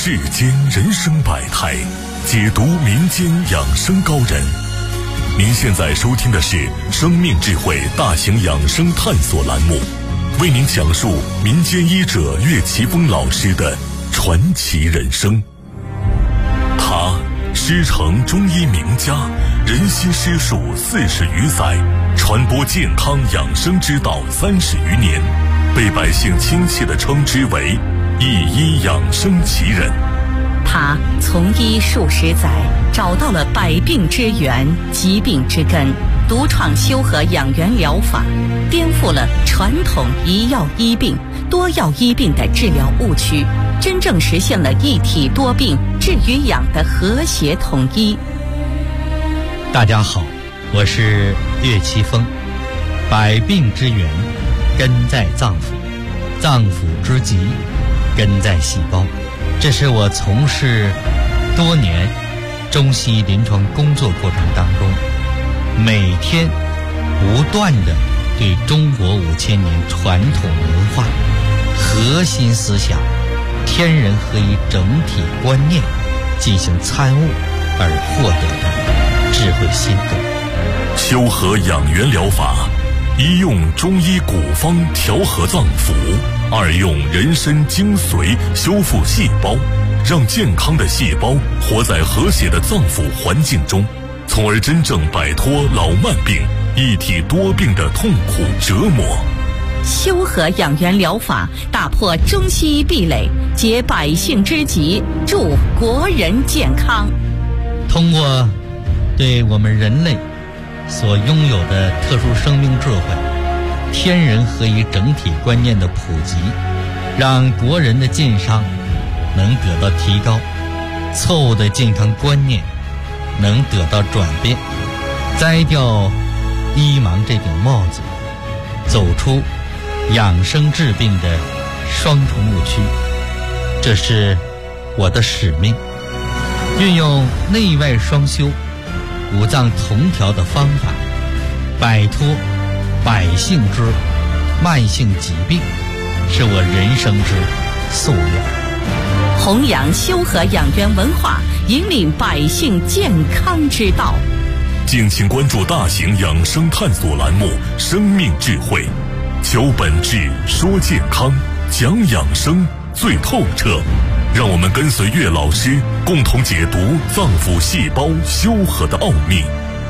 世间人生百态，解读民间养生高人。您现在收听的是生命智慧大型养生探索栏目，为您讲述民间医者岳奇峰老师的传奇人生。他师承中医名家，人心师术40余载，传播健康养生之道30余年，被百姓亲切地称之为一医养生奇人。 他从医数十载，找到了百病之源、疾病之根，独创修和养元疗法，颠覆了传统一药医病、多药医病的治疗误区，真正实现了一体多病治与养的和谐统一。 大家好，我是岳奇峰。百病之源根在脏腑，脏腑之疾根在细胞。这是我从事多年中西医临床工作过程当中，每天不断地对中国5000年传统文化核心思想天人合一整体观念进行参悟而获得的智慧心得。 修和养元疗法，一用中医古方调和脏腑，二用人参精髓修复细胞，让健康的细胞活在和谐的脏腑环境中，从而真正摆脱老慢病、一体多病的痛苦折磨。 修和养元疗法打破中西医壁垒，解百姓之急，助国人健康。 通过对我们人类所拥有的特殊生命智慧、天人合一整体观念的普及，让国人的健康能得到提高，错误的健康观念能得到转变，摘掉医盲这顶帽子，走出养生治病的双重误区。这是我的使命，运用内外双修、五脏同调的方法，摆脱百姓之慢性疾病，是我人生之夙愿。 弘扬修和养元文化，引领百姓健康之道。 敬请关注大型养生探索栏目《生命智慧》，求本质，说健康，讲养生最透彻。让我们跟随岳老师，共同解读脏腑细胞修和的奥秘。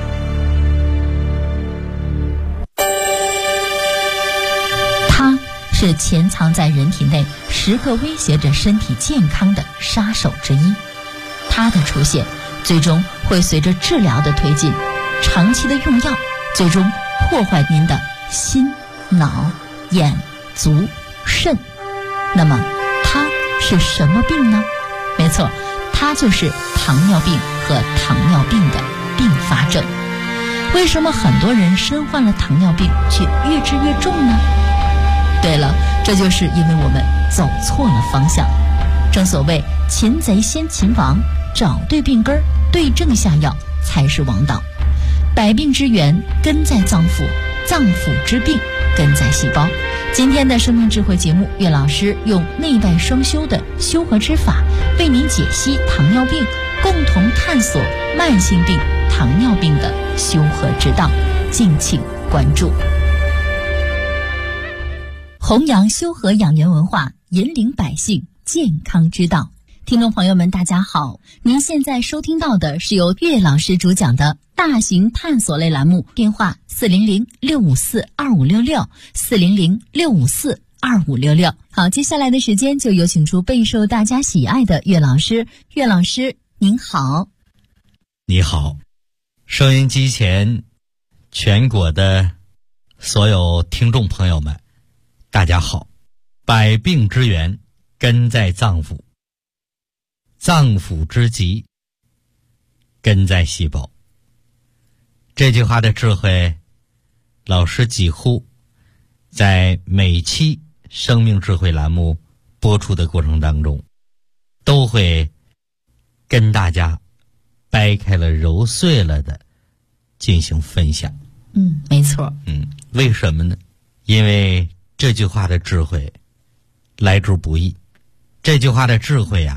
它是潜藏在人体内，时刻威胁着身体健康的杀手之一。它的出现，最终会随着治疗的推进，长期的用药，最终破坏您的心、脑、眼、足、肾。那么它是什么病呢？没错，它就是糖尿病和糖尿病的并发症。为什么很多人身患了糖尿病却越治越重呢？对了，这就是因为我们走错了方向。正所谓擒贼先擒王，找对病根，对症下药才是王道。百病之源根在脏腑，脏腑之病根在细胞。今天的生命智慧节目，岳老师用内外双修的修和之法，为您解析糖尿病，共同探索慢性病糖尿病的修和之道。敬请关注。弘扬修和养元文化，引领百姓健康之道。听众朋友们大家好，您现在收听到的是由岳老师主讲的大型探索类栏目，电话400-654-2566 400-654-2566。好，接下来的时间就有请出备受大家喜爱的岳老师。岳老师您好。 你好，收音机前全国的所有听众朋友们大家好。百病之源根在脏腑，脏腑之疾根在细胞。这句话的智慧，老师几乎在每期生命智慧栏目播出的过程当中，都会跟大家掰开了揉碎了的进行分享。 没错。 为什么呢？因为这句话的智慧来之不易。这句话的智慧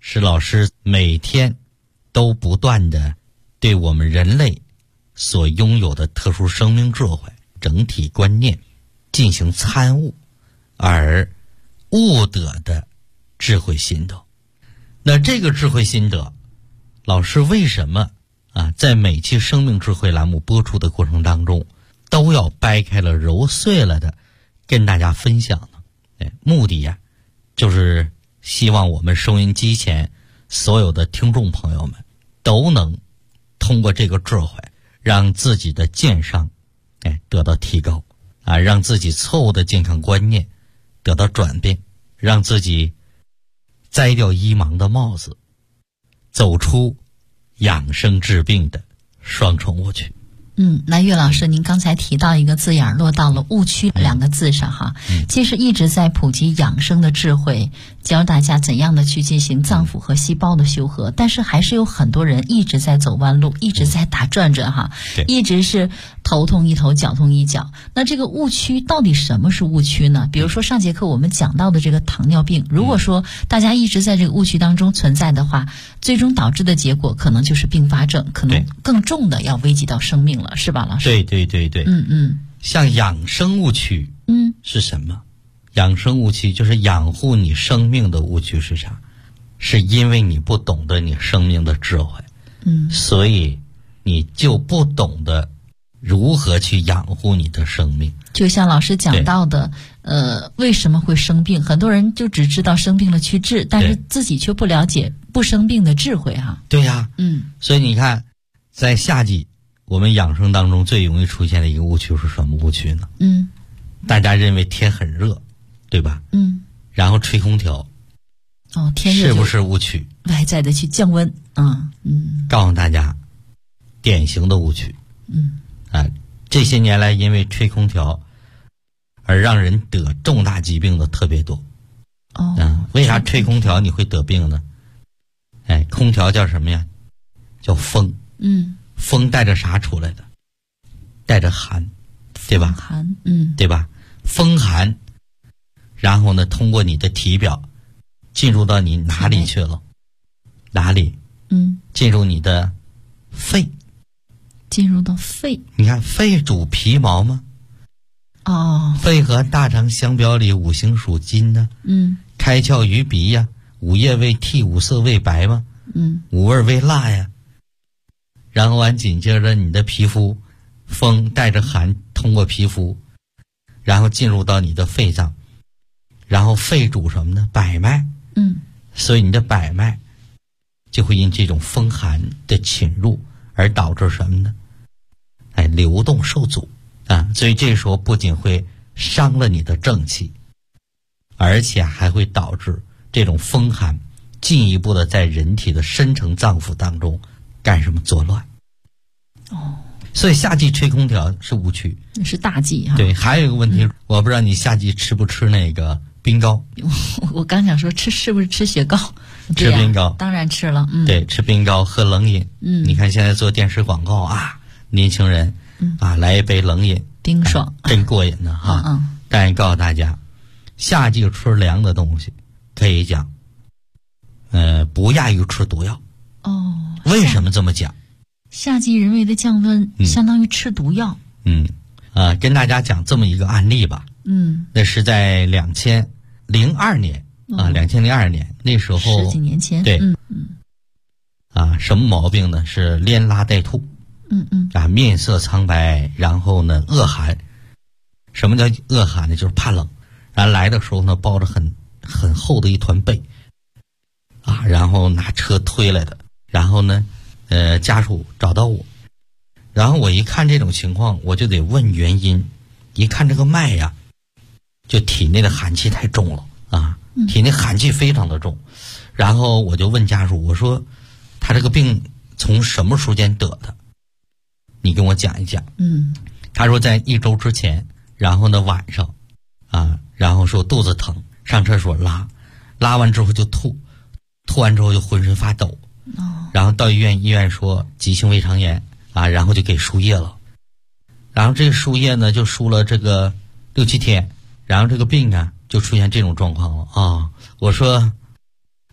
是老师每天都不断的对我们人类所拥有的特殊生命智慧、整体观念进行参悟而悟得的智慧心得。那这个智慧心得，老师为什么在每期生命智慧栏目播出的过程当中都要掰开了揉碎了的跟大家分享呢？目的就是希望我们收音机前所有的听众朋友们都能通过这个智慧让自己的健商得到提高让自己错误的健康观念得到转变，让自己摘掉医盲的帽子，走出养生治病的双重误区。 那岳老师，您刚才提到一个字眼落到了误区2个字上哈。其实一直在普及养生的智慧，教大家怎样的去进行脏腑和细胞的修合，但是还是有很多人一直在走弯路，一直在打转转哈，一直是头痛一头，脚痛一脚。那这个误区到底什么是误区呢？比如说上节课我们讲到的这个糖尿病，如果说大家一直在这个误区当中存在的话，最终导致的结果可能就是并发症，可能更重的要危及到生命了，是吧，老师？ 对。像养生误区是什么？养生误区就是养护你生命的误区是啥？是因为你不懂得你生命的智慧，所以你就不懂得如何去养护你的生命。就像老师讲到的为什么会生病，很多人就只知道生病了去治，但是自己却不了解不生病的智慧哈。 对呀，所以你看在夏季我们养生当中最容易出现的一个误区是什么误区呢？大家认为天很热，对吧？然后吹空调， 天热是不是误区？ 外在的去降温告诉大家典型的误区。这些年来因为吹空调而让人得重大疾病的特别多。为啥吹空调你会得病呢？空调叫什么呀？叫风。风带着啥出来的？带着寒，对吧？ 寒， 对吧？风寒，然后呢，通过你的体表进入到你哪里去了？哪里？进入你的肺。 进入到肺。 你看肺主皮毛吗？肺和大肠相表里，五行属金呢。开窍于鼻呀，五叶为涕，五色为白吗？五味为辣呀。然后紧接着你的皮肤，风带着寒通过皮肤，然后进入到你的肺脏，然后肺主什么呢？百脉。所以你的百脉就会因这种风寒的侵入而导致什么呢？流动受阻所以这时候不仅会伤了你的正气，而且还会导致这种风寒进一步的在人体的深层脏腑当中干什么？作乱。所以夏季吹空调是误区， 是大忌哈。 对，还有一个问题，我不知道你夏季吃不吃那个冰糕？ 我刚想说是不是吃雪糕？ 吃冰糕， 当然吃了。 对，吃冰糕，喝冷饮。你看现在做电视广告年轻人来一杯冷饮， 冰爽， 真过瘾呢哈。但是告诉大家，夏季吃凉的东西可以讲不亚于吃毒药。为什么这么讲？ 夏季人为的降温相当于吃毒药。 跟大家讲这么一个案例吧。那是在2002年2002年那时候 10几年前。 对。什么毛病呢？是连拉带吐。面色苍白，然后呢恶寒。什么叫恶寒呢？就是怕冷。然后来的时候呢抱着很厚的一团被然后拿车推来的。然后呢家属找到我，然后我一看这种情况，我就得问原因。一看这个脉呀，就体内的寒气太重了体内寒气非常的重。然后我就问家属，我说他这个病从什么时间得的？你跟我讲一讲。他说在1周之前，然后呢晚上然后说肚子疼，上厕所拉完之后就吐完之后就浑身发抖。然后到医院说急性胃肠炎然后就给输液了。然后这个输液呢就输了这个6-7天，然后这个病就出现这种状况了我说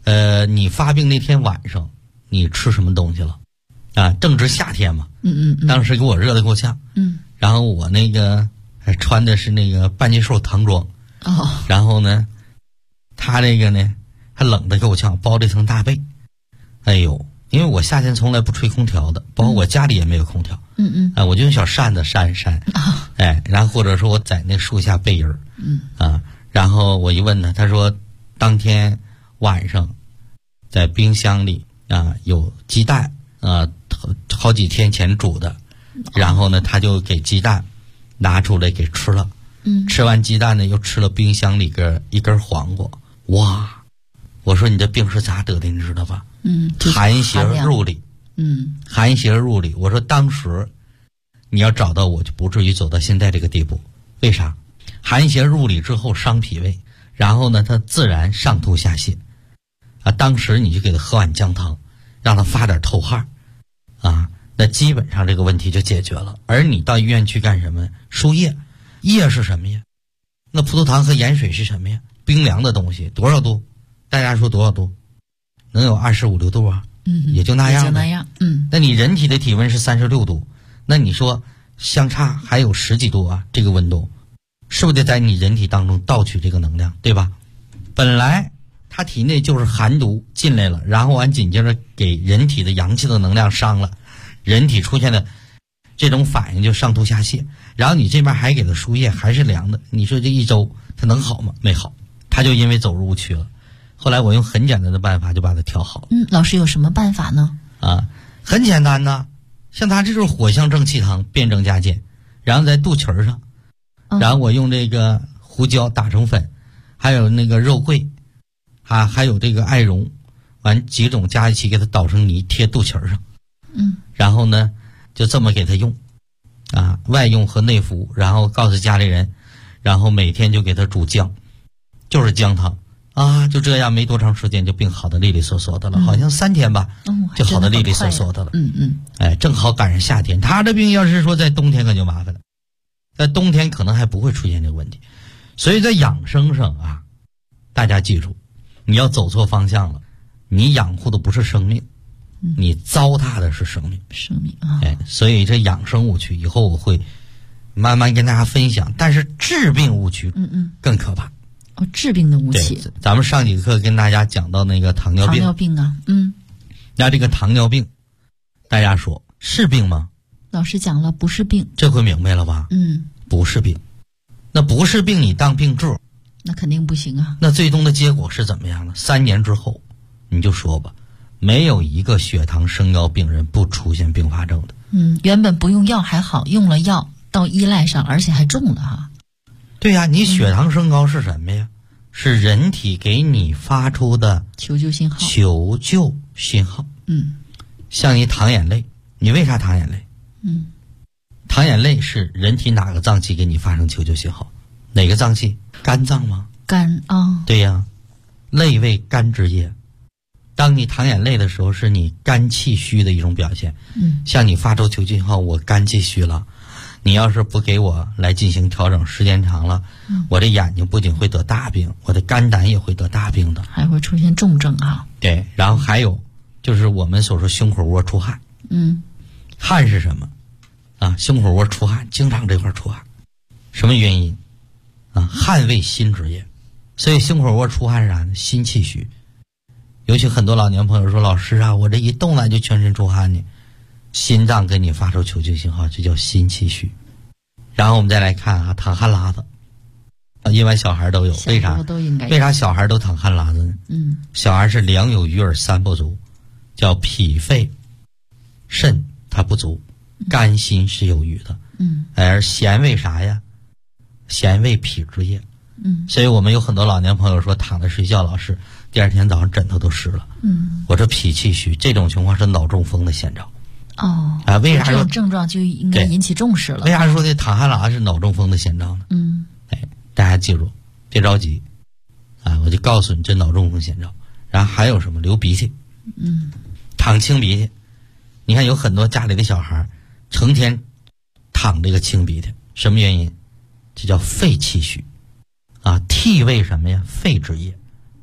你发病那天晚上你吃什么东西了？啊，正值夏天嘛，当时给我热得够呛，然后我那个还穿的是那个半截袖唐装，然后呢，他这个呢还冷得够呛，包了一层大被，哎呦，因为我夏天从来不吹空调的，包括我家里也没有空调，我就用小扇子扇一扇，然后或者说我在那树下背阴儿，然后我一问他，他说当天晚上在冰箱里有鸡蛋好几天前煮的，然后呢他就给鸡蛋拿出来给吃了，吃完鸡蛋呢又吃了冰箱里一根黄瓜。哇，我说你这病是咋得的你知道吧？寒邪入里，寒邪入里。我说当时你要找到我就不至于走到现在这个地步。为啥？寒邪入里之后伤脾胃，然后呢它自然上吐下泻当时你就给他喝碗姜汤，让他发点透汗那基本上这个问题就解决了。而你到医院去干什么？输液，液是什么呀？那葡萄糖和盐水是什么呀？冰凉的东西，多少度？大家说多少度？能有25、6度啊？也就那样。那你人体的体温是36度，那你说相差还有10几度这个温度是不是得在你人体当中盗取这个能量，对吧？本来他体内就是寒毒进来了，然后紧接着给人体的阳气的能量伤了，人体出现的这种反应就上吐下泻，然后你这边还给他输液，还是凉的，你说这一周他能好吗？没好，他就因为走入误区了。后来我用很简单的办法就把它调好了。 老师有什么办法呢？ 很简单呐，像他这就是火象正气汤，辩证加减，然后在肚脐上，然后我用这个胡椒打成粉，还有那个肉桂还有这个艾绒，完几种加一起给它捣成泥贴肚脐上，然后呢就这么给他用外用和内服，然后告诉家里人，然后每天就给他煮姜，就是姜汤就这样没多长时间就病好的利利索索的了，好像3天吧就好的利利索索的了。正好赶上夏天，他这病要是说在冬天可就麻烦了，在冬天可能还不会出现这个问题。所以在养生上大家记住，你要走错方向了，你养护的不是生命，你糟蹋的是生命。所以这养生误区以后我会慢慢跟大家分享，但是治病误区更可怕。 治病的误区， 咱们上几课跟大家讲到那个糖尿病。 糖尿病那这个糖尿病大家说是病吗？ 老师讲了不是病， 这回明白了吧？不是病。那不是病你当病治， 那肯定不行那最终的结果是怎么样呢？3年之后你就说吧，没有一个血糖升高病人不出现并发症的。 原本不用药还好，用了药到依赖上，而且还重了对呀，你血糖升高是什么呀？是人体给你发出的求救信号。 像你淌眼泪，你为啥淌眼泪？淌眼泪是人体哪个脏器给你发生求救信号？哪个脏器？肝脏吗？ 肝对呀，泪为肝之液。当你淌眼泪的时候，是你肝气虚的一种表现。像你发出求救信号，我肝气虚了，你要是不给我来进行调整，时间长了，我这眼睛不仅会得大病，我的肝胆也会得大病的， 还会出现重症对，然后还有就是我们所说胸口窝出汗。汗是什么胸口窝出汗，经常这块出汗，什么原因汗为心之液，所以胸口窝出汗是啥呢？心气虚。尤其很多老年朋友说，老师我这一动了就全身出汗呢，心脏给你发出求救信号，这叫心气虚。然后我们再来看淌汗拉子，一般小孩都有，为啥小孩都淌汗拉子呢？小孩是两有余而三不足，叫脾肺肾它不足，肝心是有余的。而咸为啥呀？咸为脾之液。所以我们有很多老年朋友说，躺着睡觉，老师第二天早上枕头都湿了。我这脾气虚，这种情况是脑中风的先兆。为啥这种症状就应该引起重视了？ 为啥说这淌汗拉是脑中风的先兆呢？大家记住，别着急我就告诉你这脑中风先兆。然后还有什么？流鼻涕，淌清鼻涕。你看有很多家里的小孩成天淌这个清鼻涕，什么原因？这叫肺气虚涕为什么呀？肺之液。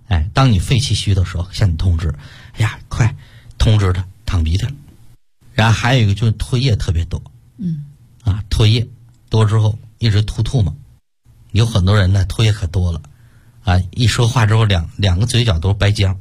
当你肺气虚的时候，向你通知，哎呀，快通知他淌鼻涕了。然后还有一个就是唾液特别多，唾液多之后一直吐嘛，有很多人呢唾液可多了，一说话之后两个嘴角都是白浆，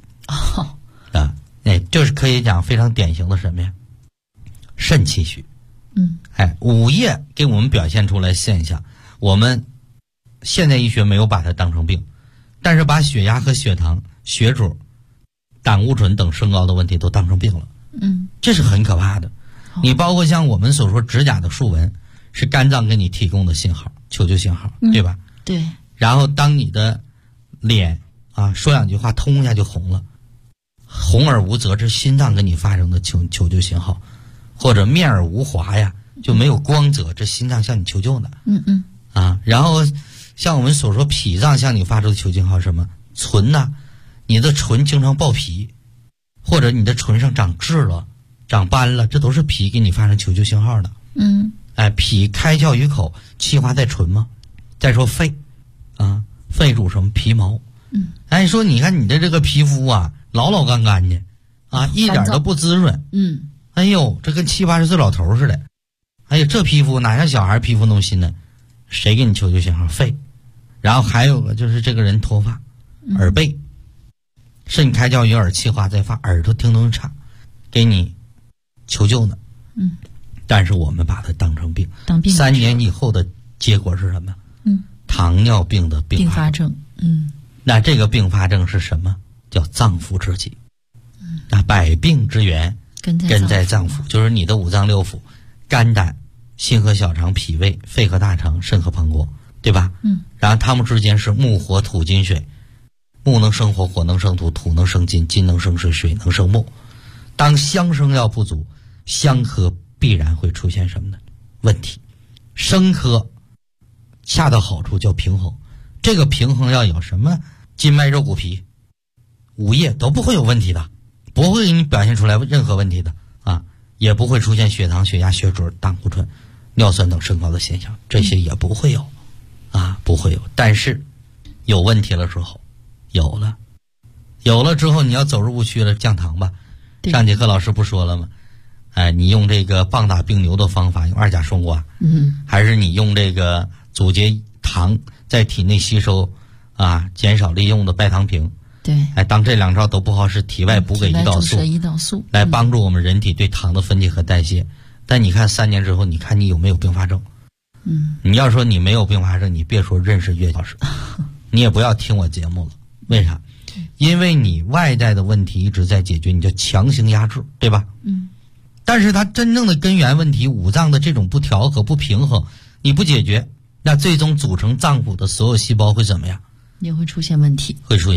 就是可以讲非常典型的什么呀？肾气虚。午夜给我们表现出来现象，我们现代医学没有把它当成病，但是把血压和血糖、血脂、胆固醇等升高的问题都当成病了。这是很可怕的。你包括像我们所说指甲的竖纹，是肝脏给你提供的信号，求救信号，对吧？ 对。 然后当你的脸说两句话，通一下就红了，红而无泽，这是心脏给你发生的求救信号。或者面而无华呀，就没有光泽，这心脏向你求救的。然后像我们所说脾脏向你发出的求救信号是什么？唇呐，你的唇经常爆皮，或者你的唇上长痣了、长斑了，这都是脾给你发生求救信号的。脾开窍于口，气化在唇嘛。再说肺，肺主什么？皮毛。说你看你的这个皮肤老干干的，一点都不滋润。哎呦，这跟70、80岁老头似的。哎呀，这皮肤哪像小孩皮肤那么新呢？谁给你求救信号？肺。然后还有个就是这个人脱发，耳背，肾开窍于耳，气化在发，耳朵听东西差，给你求救呢。但是我们把它当成病，3年以后的结果是什么？糖尿病的并发症。那这个并发症是什么？叫脏腑之疾。那百病之源根在脏腑，就是你的五脏六腑，肝胆、心和小肠、脾胃、肺和大肠、肾和膀胱，对吧？然后它们之间是木火土金水，木能生火，火能生土，土能生金，金能生水，水能生木。当相生要不足，相克必然会出现什么呢？问题。生克恰到好处叫平衡，这个平衡要有什么？筋脉肉骨皮、五液都不会有问题的，不会给你表现出来任何问题的也不会出现血糖、血压、血脂、胆固醇、尿酸等升高的现象，这些也不会有不会有。但是有问题了之后，有了之后，你要走入误区了，降糖吧。上节课老师不说了吗？你用这个棒打冰牛的方法，用2甲双胍，还是你用这个阻截糖在体内吸收减少利用的拜糖平。 对， 当这2招都不好使，体外补给胰岛素，来帮助我们人体对糖的分解和代谢。但你看3年之后，你看你有没有并发症？你要说你没有并发症，你别说认识岳老师，你也不要听我节目了。为啥？因为你外在的问题一直在解决，你就强行压制，对吧？但是它真正的根源问题，五脏的这种不调和、不平衡，你不解决，那最终组成脏腑的所有细胞会怎么样？ 也会出现问题。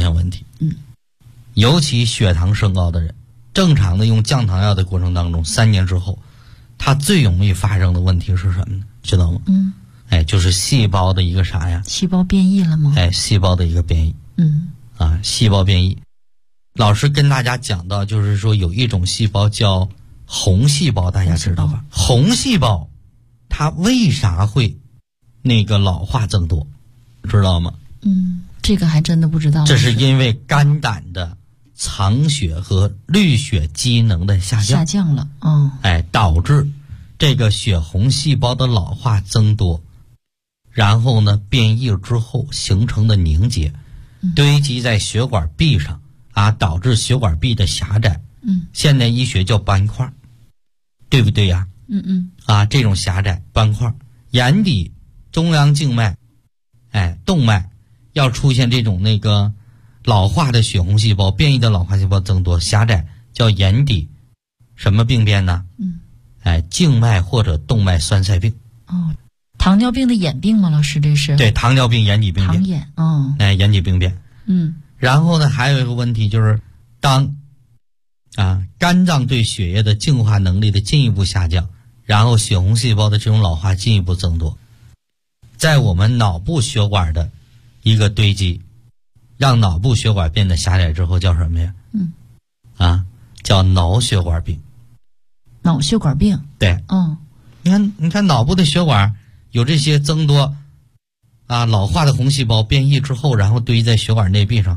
尤其血糖升高的人，正常的用降糖药的过程当中，3年之后，它最容易发生的问题是什么呢？知道吗？就是细胞的一个啥呀？ 细胞变异了吗？ 细胞的一个变异。细胞变异。老师跟大家讲到，就是说有一种细胞叫红细胞，大家知道吧？红细胞它为啥会老化增多？知道吗？ 这个还真的不知道。 这是因为肝胆的藏血和滤血机能的下降了。 导致这个血红细胞的老化增多，然后呢变异之后形成的凝结，堆积在血管壁上导致血管壁的狭窄。现代医学叫斑块，对不对呀？这种狭窄斑块，眼底中央静脉动脉要出现这种老化的血红细胞，变异的老化细胞增多，狭窄，叫眼底什么病变呢？静脉或者动脉栓塞病。 糖尿病的眼病吗？老师，这是？ 对，糖尿病眼底病变。 糖眼。 眼底病变。然后呢，还有一个问题就是，当肝脏对血液的净化能力的进一步下降，然后血红细胞的这种老化进一步增多，在我们脑部血管的一个堆积，让脑部血管变得狭窄之后，叫什么呀？叫脑血管病。 脑血管病。 对。你看脑部的血管有这些增多老化的红细胞变异之后，然后堆积在血管内壁上，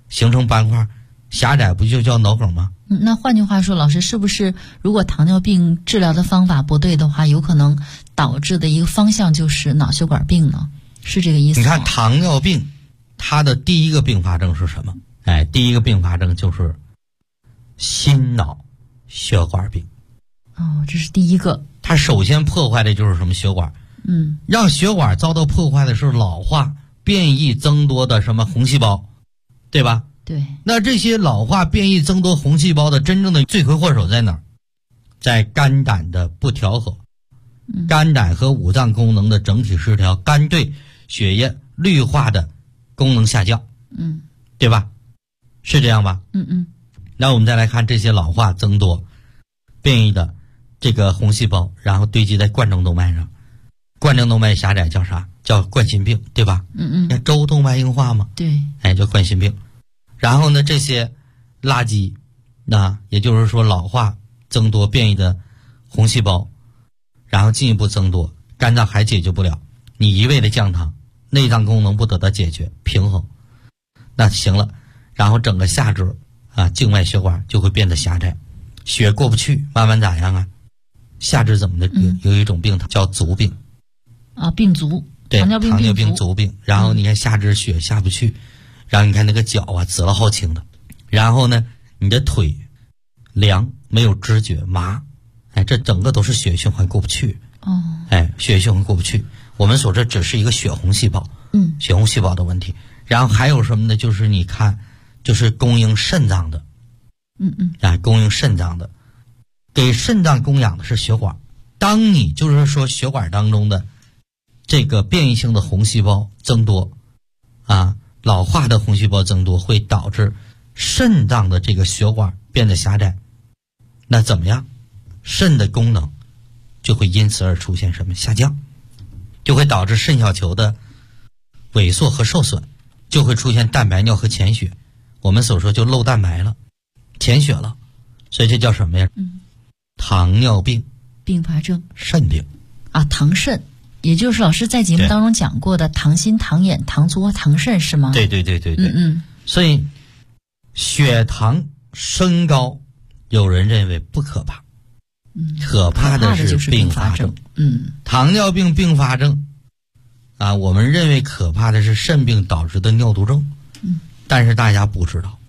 形成斑块，狭窄不就叫脑梗吗？ 那换句话说，老师，是不是如果糖尿病治疗的方法不对的话，有可能导致的一个方向就是脑血管病呢？是这个意思吗？ 你看糖尿病，它的第一个并发症是什么？第一个并发症就是心脑血管病。 哦，这是第一个。 它首先破坏的就是什么？血管。让血管遭到破坏的是老化、变异、增多的什么红细胞，对吧？ 对。 那这些老化、变异、增多红细胞的真正的罪魁祸首在哪儿？在肝胆的不调和，肝胆和五脏功能的整体失调，肝对血液绿化的功能下降，对吧？是这样吧？那我们再来看这些老化、增多、变异的这个红细胞，然后堆积在冠状动脉上，冠状动脉狭窄叫啥？叫冠心病，对吧？周动脉硬化嘛， 对， 叫冠心病。然后呢，这些垃圾，那也就是说老化、增多、变异的红细胞，然后进一步增多，肝脏还解决不了，你一味的降糖，内脏功能不得到解决平衡，那行了，然后整个下肢静脉血管就会变得狭窄，血过不去，慢慢咋样啊？下肢怎么的？有一种病叫足病病足， 对， 糖尿病足病。然后你看下肢血下不去，然后你看那个脚紫了好青的，然后呢，你的腿凉，没有知觉，麻，这整个都是血液循环过不去。血液循环过不去。我们说这只是一个血红细胞，血红细胞的问题。然后还有什么呢？就是你看，就是供应肾脏的，供应肾脏的，给肾脏供氧的是血管。当你就是说血管当中的这个变异性的红细胞增多，老化的红细胞增多，会导致肾脏的这个血管变得狭窄。那怎么样？肾的功能就会因此而出现什么？下降，就会导致肾小球的萎缩和受损，就会出现蛋白尿和潜血。我们所说就漏蛋白了，潜血了，所以这叫什么呀？糖尿病并发症， 肾病糖肾，也就是老师在节目当中讲过的糖心、糖眼、糖足、糖肾是吗？ 对。所以血糖升高，有人认为不可怕，可怕的是并发症。糖尿病并发症我们认为可怕的是肾病导致的尿毒症。但是大家不知道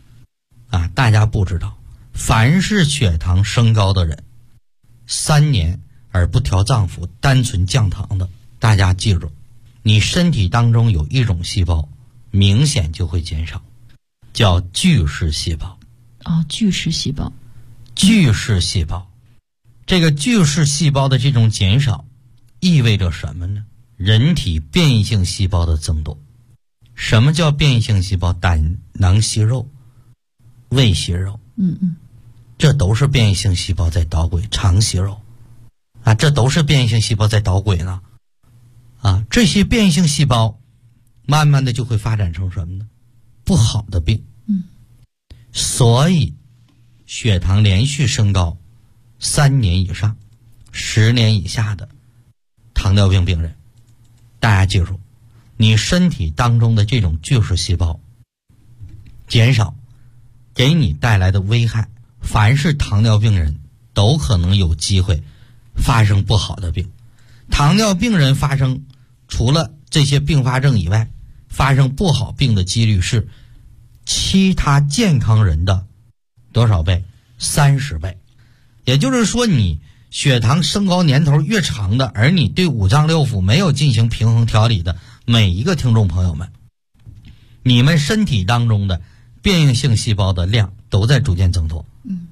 凡是血糖升高的人，3年而不调脏腑，单纯降糖的，大家记住，你身体当中有一种细胞明显就会减少，叫巨噬细胞。 巨噬细胞。 巨噬细胞，这个巨噬细胞的这种减少意味着什么呢？人体变异性细胞的增多。什么叫变异性细胞？胆囊息肉、胃息肉，这都是变异性细胞在捣鬼。肠息肉这都是变异性细胞在捣鬼呢。这些变异性细胞慢慢的就会发展成什么呢？不好的病。所以血糖连续升高3年以上、10年以下的糖尿病病人，大家记住，你身体当中的这种巨噬细胞减少，给你带来的危害，凡是糖尿病人都可能有机会发生不好的病。糖尿病人发生除了这些并发症以外，发生不好病的几率是其他健康人的多少倍？30倍。也就是说，你血糖升高年头越长的，而你对五脏六腑没有进行平衡调理的每一个听众朋友们，你们身体当中的变异性细胞的量都在逐渐增多。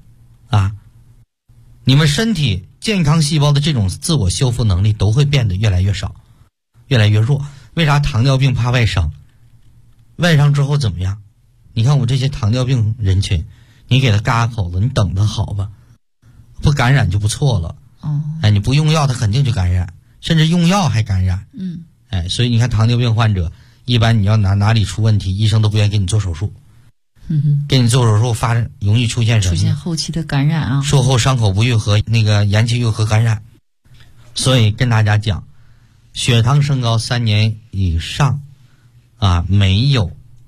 你们身体健康细胞的这种自我修复能力都会变得越来越少，越来越弱。为啥糖尿病怕外伤？外伤之后怎么样？你看我这些糖尿病人群，你给他嘎口子，你等他好吧，不感染就不错了。你不用药他肯定就感染，甚至用药还感染。所以你看糖尿病患者一般你要哪里出问题，医生都不愿意给你做手术。给你做手术容易出现什么？ 出现后期的感染术后伤口不愈合，那个延期愈合感染。所以跟大家讲，血糖升高3年以上没有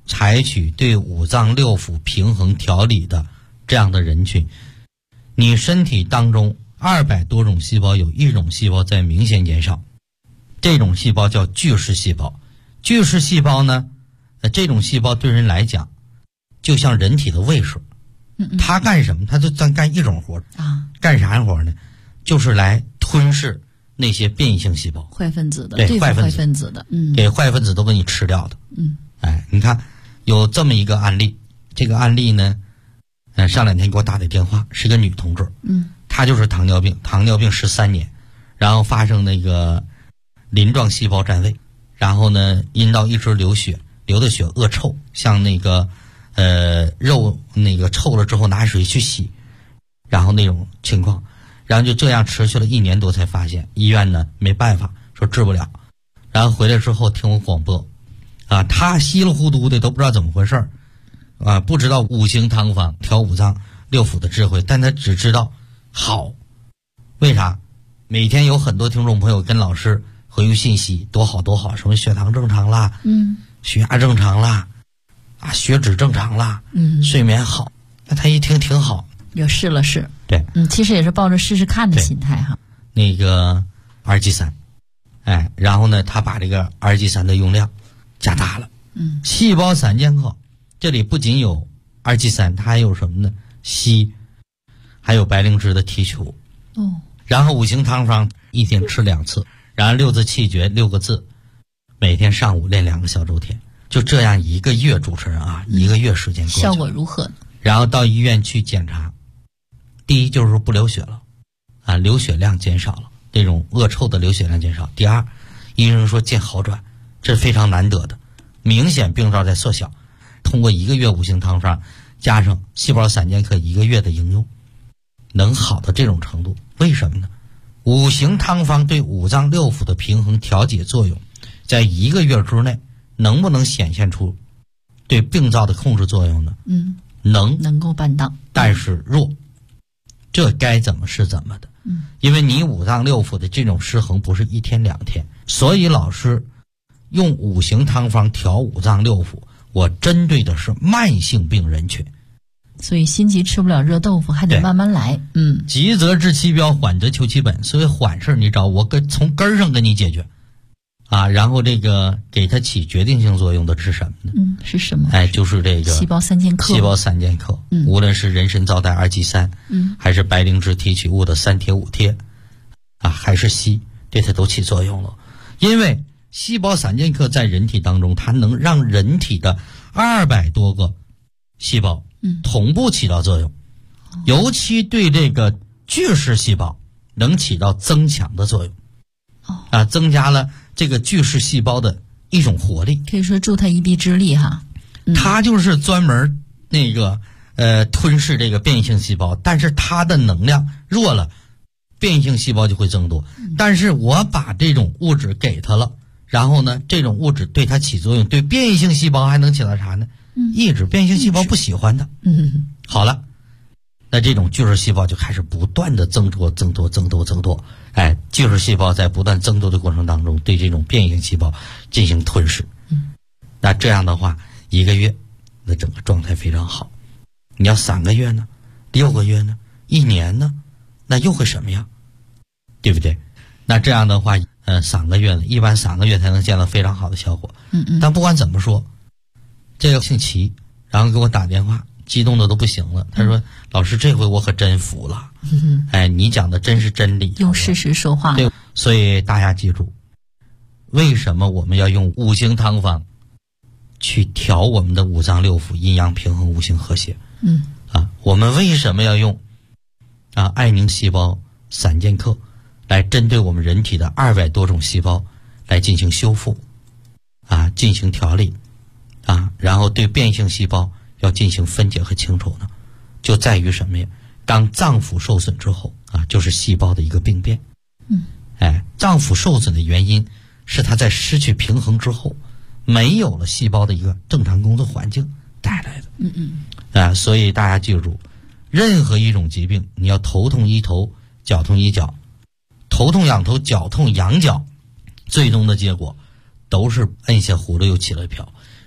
采取对五脏六腑平衡调理的这样的人群，你身体当中200多种细胞有一种细胞在明显减少，这种细胞叫巨噬细胞。巨噬细胞呢，这种细胞对人来讲就像人体的胃水，它干什么？它就干一种活啊，干啥活呢？就是来吞噬那些变异性细胞， 坏分子的， 对坏分子的， 给坏分子都给你吃掉的。你看有这么一个案例，这个案例呢，上2天给我打的电话，是个女同志，她就是糖尿病13年，然后发生那个鳞状细胞占位，然后呢阴道一直流血，流的血恶臭，像那个肉那个臭了之后拿水去洗，然后那种情况，然后就这样持续了1年多才发现，医院呢没办法说治不了，然后回来之后听我广播啊，他稀里糊涂的都不知道怎么回事啊，不知道五行汤方调五脏六腑的智慧，但他只知道好。为啥？每天有很多听众朋友跟老师回复信息，多好多好，什么血糖正常啦，血压正常啦，啊，血脂正常啦，睡眠好，那他一听挺好， 又试了试， 对， 其实也是抱着试试看的心态哈。 那个RG3，然后呢，他把这个RG3的用量加大了，细胞散健克，这里不仅有RG3，它还有什么呢？硒，还有白灵芝的提取物。然后五行汤方1天吃2次，然后6字气诀6个字，每天上午练2个小周天，就这样1个月，主持人啊，1个月时间过去， 效果如何呢？ 然后到医院去检查，第一就是说不流血了，啊，流血量减少了，这种恶臭的流血量减少。第二，医生说见好转，这是非常难得的，明显病灶在缩小。通过1个月五行汤方加上细胞散健克1个月的应用，能好到这种程度，为什么呢？五行汤方对五脏六腑的平衡调节作用，在1个月之内能不能显现出对病灶的控制作用呢？能够办到， 但是弱，这该怎么是怎么的。因为你五脏六腑的这种失衡不是1天2天，所以老师用五行汤方调五脏六腑，我针对的是慢性病人群。 所以心急吃不了热豆腐，还得慢慢来。 急则治其标，缓则求其本。所以缓事你找我从根上给你解决啊，然后这个给它起决定性作用的是什么呢？是什么？就是这个细胞散健克。 无论是人参皂苷RG3，还是白灵芝提取物的3贴5贴啊，还是硒，对它都起作用了。因为细胞散健克在人体当中，它能让人体的200多个细胞同步起到作用，尤其对这个巨噬细胞能起到增强的作用，增加了这个巨噬细胞的一种活力， 可以说助它一臂之力哈。 它就是专门那个吞噬这个变异性细胞，但是它的能量弱了，变异性细胞就会增多。但是我把这种物质给它了，然后呢，这种物质对它起作用，对变异性细胞还能起到啥呢？抑制变异性细胞不喜欢它。好了，那这种巨噬细胞就开始不断的增多。巨噬细胞在不断增多的过程当中，对这种变异性细胞进行吞噬。那这样的话，1个月，那整个状态非常好。你要3个月呢，6个月呢，1年呢，那又会什么样？对不对？那这样的话，3个月呢，一般3个月才能见到非常好的效果。但不管怎么说，这个姓齐，然后给我打电话，激动的都不行了。他说：“老师，这回我可真服了。你讲的真是真理， 用事实说话。” 对，所以大家记住，为什么我们要用五行汤方去调我们的五脏六腑阴阳平衡、五行和谐？我们为什么要用艾宁细胞散健克来针对我们人体的200多种细胞来进行修复进行调理然后对变异性细胞要进行分解和清除呢？就在于什么呀？当脏腑受损之后就是细胞的一个病变。脏腑受损的原因是它在失去平衡之后，没有了细胞的一个正常工作环境带来的。所以大家记住，任何一种疾病，你要头痛医头，脚痛医脚，头痛养头，脚痛养脚，最终的结果都是摁下葫芦又起了瓢。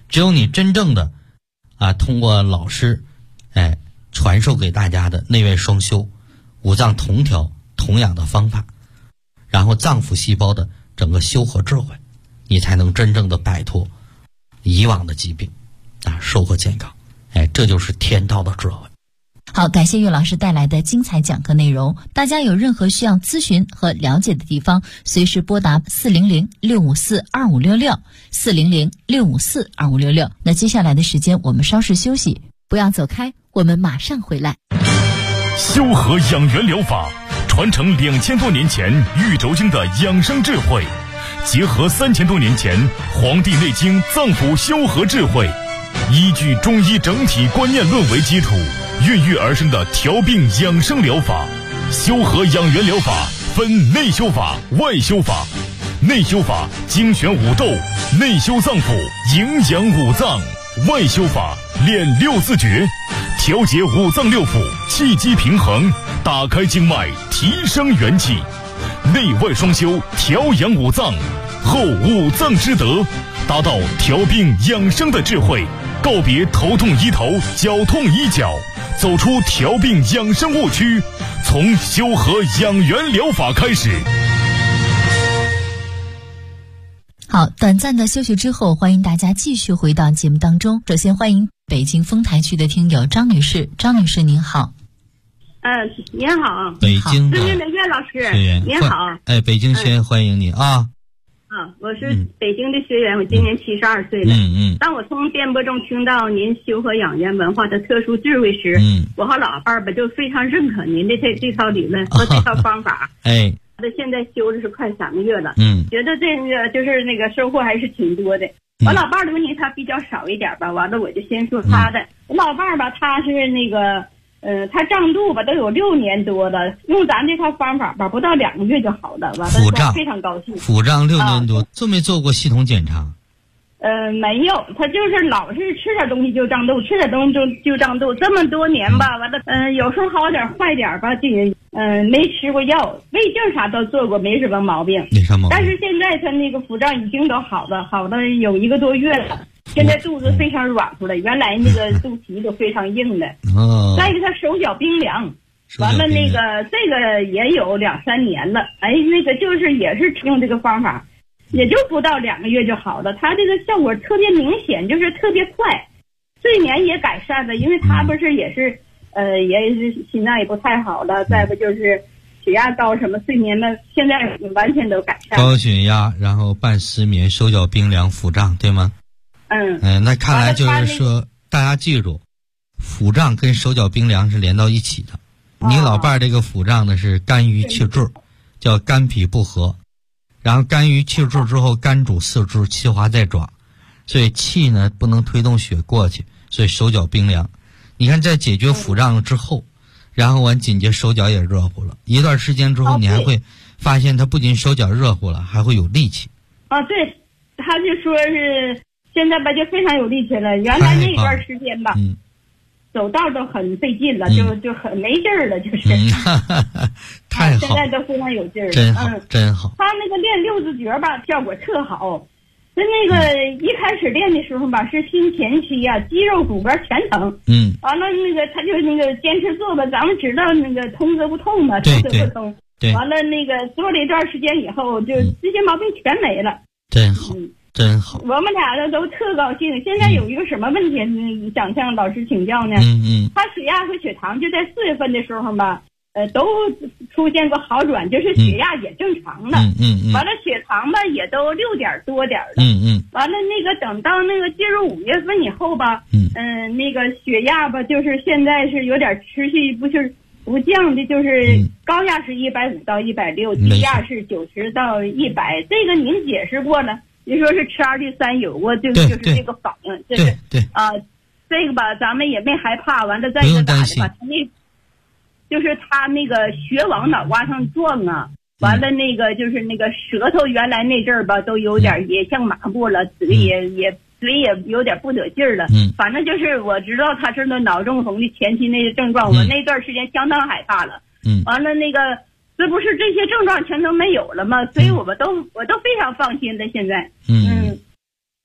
只有你真正的通过老师传授给大家的内外双修、五脏同调同养的方法，然后脏腑细胞的整个修和智慧，你才能真正的摆脱以往的疾病收获健康。这就是天道的智慧。 好，感谢岳老师带来的精彩讲课内容。大家有任何需要咨询和了解的地方，随时拨打400-654-2566，400-654-2566。那接下来的时间我们稍事休息，不要走开，我们马上回来。 修和养元疗法传承2000多年前玉轴经的养生智慧，结合3000多年前《黄帝内经》脏腑修和智慧，依据中医整体观念论为基础，孕育而生的调病养生疗法。修和养元疗法分内修法、外修法。内修法精选五斗，内修脏腑，营养五脏；外修法练六字诀，调节五脏六腑，气机平衡，打开经脉，提升元气。内外双修，调养五脏，后五脏之德，达到调病养生的智慧。告别头痛医头，脚痛医脚，走出调病养生误区，从修和养元疗法开始。 好，短暂的休息之后，欢迎大家继续回到节目当中。首先欢迎北京丰台区的听友张女士。张女士您好。 您好。 北京的岳老师您好。 北京学员欢迎你啊。 我是北京的学员，我今年72岁了。当我从电波中听到您修和养元文化的特殊智慧时，我和老伴儿就非常认可您的这套理论和这套方法。现在修的是快3个月了，觉得这个就是那个收获还是挺多的。我老伴儿的问题他比较少一点吧，完了我就先说他的。我老伴儿吧，他是那个他胀肚吧都有6年多了，用咱这套方法吧不到2个月就好了，完了非常高兴。 腹胀6年多，做没做过系统检查？ 没有，他就是老是吃点东西就胀肚，吃点东西就胀肚，这么多年吧，完了有时候好点坏点吧，这没吃过药，胃镜啥都做过，没什么毛病。 没啥毛病。 但是现在他那个腹胀已经都好了有1个多月了，现在肚子非常软乎了，原来那个肚皮都非常硬的。再一个他手脚冰凉，完了那个这个也有2、3年了，那个就是也是用这个方法。也就不到2个月就好了，他这个效果特别明显，就是特别快，睡眠也改善了，因为他不是也是心脏也不太好了，再不就是血压高什么，睡眠呢现在完全都改善了。 高血压，然后伴失眠，手脚冰凉，腹胀，对吗？那看来就是说，大家记住，腹胀跟手脚冰凉是连到一起的。你老伴儿这个腹胀呢是肝郁气滞，叫肝脾不和。然后肝郁气滞之后，肝主四肢，气化在爪，所以气呢不能推动血过去，所以手脚冰凉。你看在解决腹胀之后，然后完紧接手脚也热乎了，一段时间之后你还会发现他不仅手脚热乎了，还会有力气。 对，他就说是现在吧就非常有力气了，原来那段时间吧走道都很费劲了，就很没劲儿了，就是太好， 现在都非常有劲儿了， 真好。 他那个练6字诀吧，效果特好。那个一开始练的时候吧，是心前期肌肉骨骼全疼，完了那个他就那个坚持做吧，咱们知道那个通则不痛嘛，通则不通，完了那个做了一段时间以后，就这些毛病全没了， 真好。真好， 我们俩都特高兴。现在有一个什么问题，想向老师请教呢？他血压和血糖就在4月份的时候吧，都出现过好转，就是血压也正常了。完了血糖吧也都6点多点了。完了那个等到那个进入5月份以后吧，那个血压吧就是现在是有点持续不降的，就是高压是150到160，低压是90到100。这个您解释过了。你说是吃2D3有过，就是这个反应，就是这个吧，咱们也没害怕。完了再一个咋的吧，就是他那个血往脑瓜上撞啊，完了那个就是那个舌头原来那阵儿吧，都有点也像麻布了，嘴也有点不得劲儿了。反正就是我知道他是那脑中风的前期那些症状，我那段时间相当害怕了。完了那个。这不是这些症状全都没有了吗？所以我都非常放心的。现在，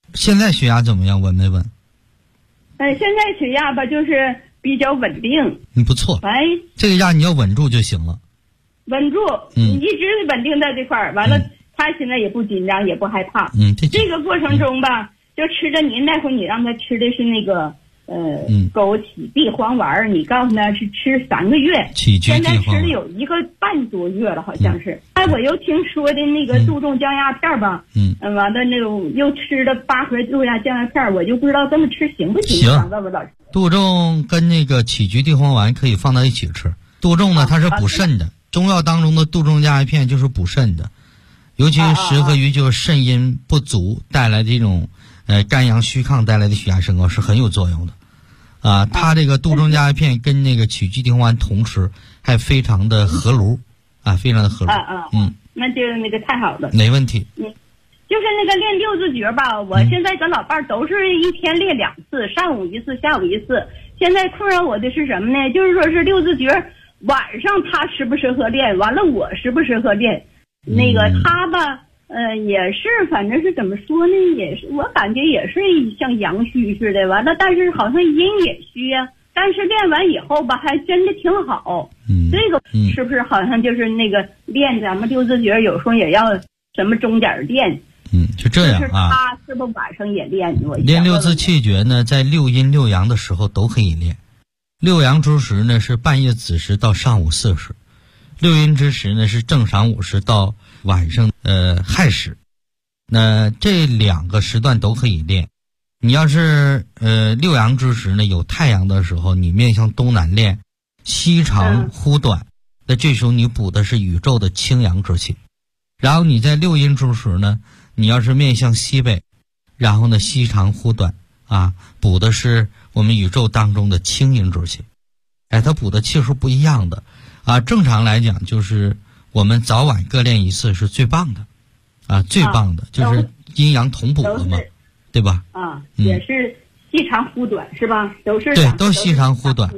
现在血压怎么样？稳没稳？ 现在血压吧，就是比较稳定。 不错。这个压你要稳住就行了。 稳住，一直稳定在这块儿。完了，他现在也不紧张，也不害怕。这个过程中吧，就吃着那会你让他吃的是那个枸杞地黄丸，你告诉他是吃3个月，现在吃了有1个半多月了，好像是。我又听说的那个杜仲降压片吧，完了那种又吃了8盒杜仲降压片，我就不知道这么吃行不行？ 行，杜仲跟那个杞菊地黄丸可以放到一起吃。杜仲呢，它是补肾的。中药当中的杜仲降压片就是补肾的，尤其适合于就是肾阴不足带来的这种肝阳虚亢带来的血压升高是很有作用的它这个杜仲降压片跟那个杞菊地黄丸同吃还非常的合炉非常的合炉那就那个太好了， 没问题。 就是那个练6字诀吧，我现在跟老伴儿都是一天练2次，上午1次，下午1次。现在困扰我的是什么呢？就是说是6字诀晚上他适不适合练，完了我适不适合练？那个他吧，也是，反正是怎么说呢？也是我感觉也是像阳虚似的，完了，但是好像阴也虚呀。但是练完以后吧，还真的挺好。这个是不是好像就是那个练咱们6字诀，有时候也要什么钟点练？ 就这样就是他是不是晚上也练？ 练6字气诀呢，在6阴6阳的时候都可以练。6阳之时呢是半夜子时到上午4时，6阴之时呢是正晌午时到晚上亥时。那这2个时段都可以练。你要是6阳之时呢有太阳的时候，你面向东南练，西长忽短，那这时候你补的是宇宙的清阳之气。然后你在6阴之时呢，你要是面向西北，然后呢西长忽短补的是我们宇宙当中的清阴之气。它补的气数不一样的正常来讲就是我们早晚各练1次是最棒的最棒的就是阴阳同补了嘛，对吧？ 也是西长忽短是吧？都西长忽短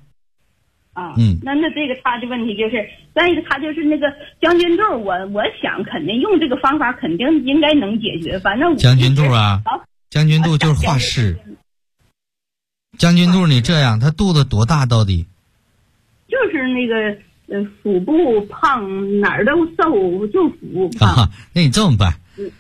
那这个他的问题就是，再一个他就是那个将军肚，我想肯定用这个方法肯定应该能解决。反正将军肚将军肚就是化湿。将军肚你这样，他肚子多大到底？ 就是那个腹部胖，哪儿都瘦，就腹胖。 那你这么办？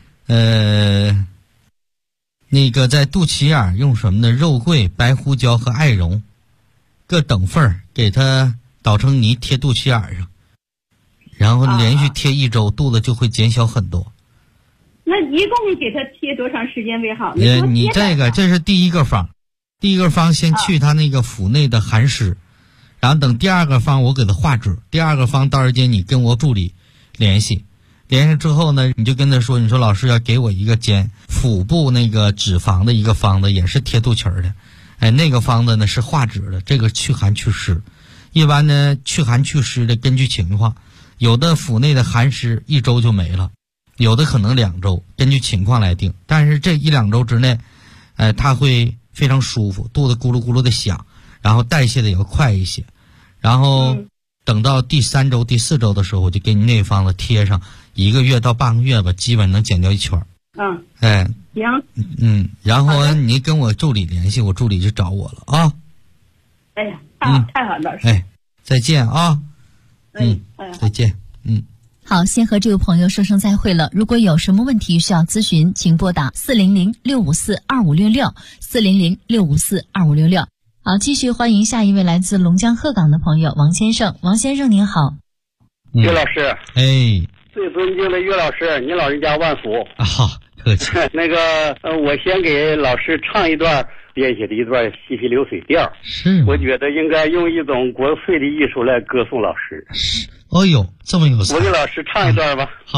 那个在肚脐眼用什么呢？肉桂、白胡椒和艾绒各等份儿，给它捣成泥贴肚脐眼上，然后连续贴1周，肚子就会减小很多。 那一共给它贴多长时间为好？ 你这是第一个方。第一个方先去他那个腹内的寒湿，然后等第2个方我给他化脂。第2个方到时间你跟我助理联系之后呢，你就跟他说，你说老师要给我一个减腹部那个脂肪的一个方子，也是贴肚脐的。那个方子呢是化脂的，这个去寒去湿。一般呢去寒去湿的根据情况，有的腹内的寒湿1周就没了，有的可能2周，根据情况来定。但是这1-2周之内它会非常舒服，肚子咕噜咕噜的响，然后代谢的也要快一些。然后等到第3周第4周的时候，我就给你那方子贴上1个月到半个月吧，基本能减掉1圈。 行。 然后你跟我助理联系，我助理就找我了哎呀，太好了。 再见再见。 好，先和这位朋友说声再会了。如果有什么问题需要咨询，请拨打400-654-2566 400-654-2566。好，继续欢迎下一位来自龙江鹤岗的朋友王先生。王先生您好。 岳老师。最尊敬的岳老师，您老人家万福。 好，客气。 那个我先给老师唱一段编写的一段细细流水调。 是。我觉得应该用一种国粹的艺术来歌颂老师。 是。这么有才。 我给老师唱一段吧。 好。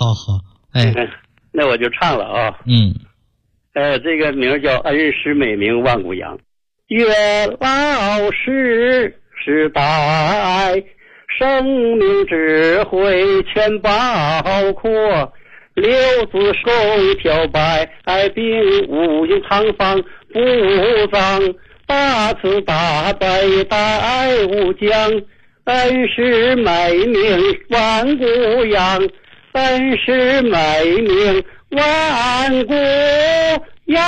那我就唱了这个名叫恩师美名万古扬。岳老师时代，生命智慧全包括，6字手挑百病无影堂房不脏，8次大败代无疆，恩师美名万古扬，恩师美名万古羊，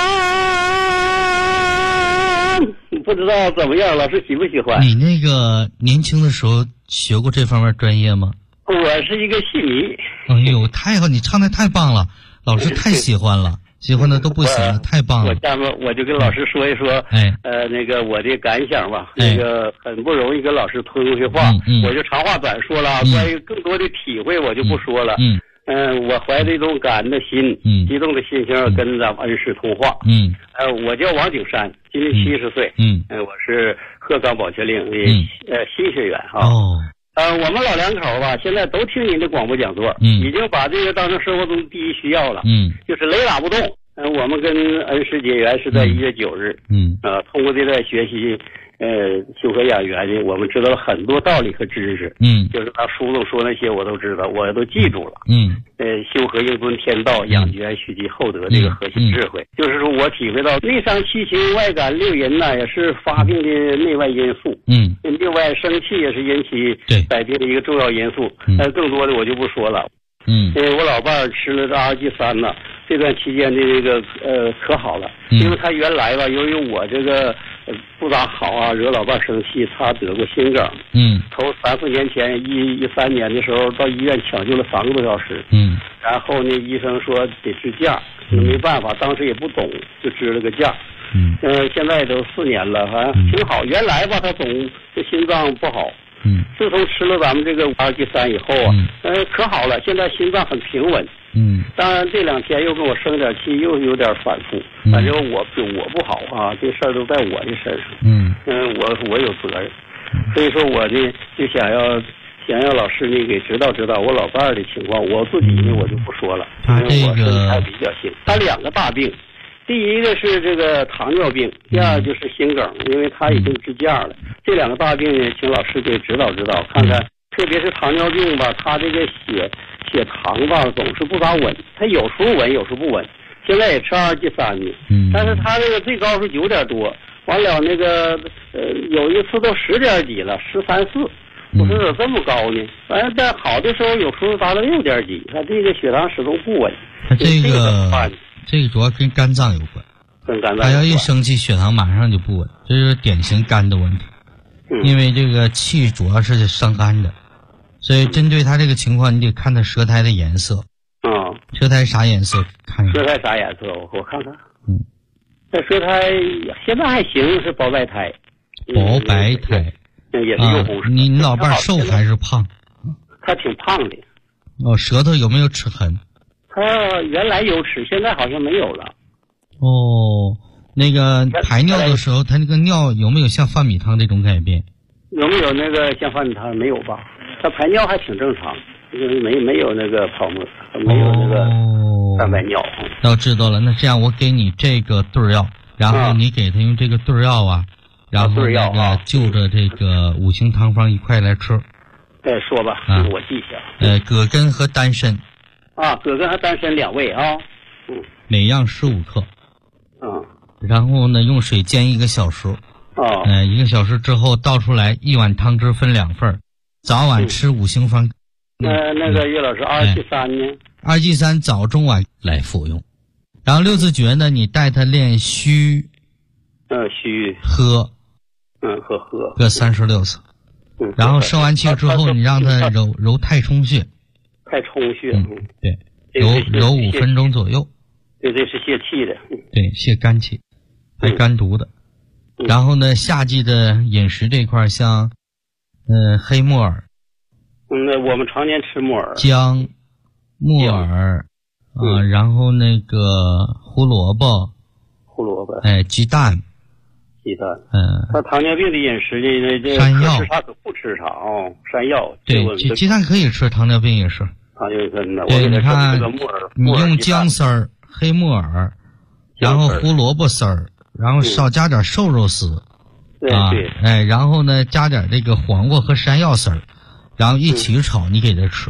不知道怎么样，老师喜不喜欢？ 你那个年轻的时候学过这方面专业吗？ 我是一个戏迷。 哎呦，太好，你唱的太棒了，老师太喜欢了。喜欢的都不行了，太棒了！ 下面我就跟老师说一说，那个我的感想吧。那个很不容易跟老师通去话，我就长话短说了。关于更多的体会，我就不说了。我怀着一种感恩的心，激动的心情跟咱们恩师通话。我叫王景山，今年70岁。我是鹤岗保全岭的新学员哈。我们老两口吧，现在都听您的广播讲座，已经把这个当成生活中第一需要了。就是雷打不动。我们跟恩师结缘是在1月9日。通过这段学习，修和养元呢，我们知道了很多道理和知识。就是他书中说那些我都知道，我都记住了。修和应尊天道，养元蓄积厚德这个核心智慧，就是说我体会到内伤七情外感六淫呢，也是发病的内外因素。另外生气也是引起百病的一个重要因素。更多的我就不说了。我老伴儿吃了这RG3呢，这段期间的这个可好了，因为他原来吧，由于我这个不咋好啊，惹老伴儿生气，他得过心梗。头3-4年前13年的时候到医院抢救了3个多小时。然后呢，医生说得支架，没办法，当时也不懂，就支了个架。现在都4年了，反正挺好。原来吧，他总这心脏不好。自从吃了咱们这个RG3以后啊，可好了，现在心脏很平稳。当然这2天又跟我生点气，又有点反复。反正我不好啊，这事儿都在我的身上。我有责任，所以说我呢就想要老师呢给指导指导我老伴儿的情况。我自己呢我就不说了，因为我身体还比较轻。他2个大病。第一个是这个糖尿病，第二就是心梗，因为他已经支架了。这2个大病呢，请老师给指导指导，看看，特别是糖尿病吧，他这个血糖吧总是不咋稳，他有时候稳，有时候不稳。现在也吃RG3呢，但是他这个最高是9点多，完了那个有一次都10点几了，13、14。我说怎么这么高呢？反正在好的时候有时候达到6点几，他这个血糖始终不稳。 他这个主要跟肝脏有关， 跟肝脏有关。 他要一生气，血糖马上就不稳，这就是典型肝的问题。因为这个气主要是伤肝的，所以针对他这个情况，你得看他舌苔的颜色。舌苔啥颜色？看一下。 舌苔啥颜色？我看看。这舌苔现在还行，是薄白苔。 薄白苔。 也是幼红色。 你老伴瘦还是胖？ 他挺胖的。 舌头有没有齿痕？ 他原来有齿，现在好像没有了。 那个排尿的时候，他那个尿有没有像饭米汤这种改变？ 有没有那个像饭米汤？没有吧？他排尿还挺正常，没有那个泡沫，没有那个蛋白尿。 那我知道了，那这样我给你这个对药，然后你给他用这个对药啊，然后那个就着这个5行汤方一块来吃。 说吧，我记下。 葛根和丹参。 葛根和丹参2味啊。 每样15克。然后呢，用水煎1个小时。1个小时之后倒出来，1碗汤汁分2份，早晚吃5行方。 那个岳老师，RG3呢 ？RG3早中晚来服用。然后6字诀呢，你带他练虚。 虚。 喝。 喝。 各36次。然后生完气之后，你让他揉太冲穴。 太冲穴。 对。揉5分钟左右。 对，这是泄气的。 对，泄肝气，排肝毒的。然后呢，夏季的饮食这块，像黑木耳。 那我们常年吃木耳。 姜、木耳然后那个胡萝卜。鸡蛋。 他糖尿病的饮食呢，这山药吃啥可不吃啥山药。 对，鸡蛋可以吃，糖尿病也是。 糖尿病的。 对，你看，你用姜丝儿、黑木耳，然后胡萝卜丝儿，然后少加点瘦肉丝。然后呢，加点这个黄瓜和山药丝儿，然后一起炒，你给他吃。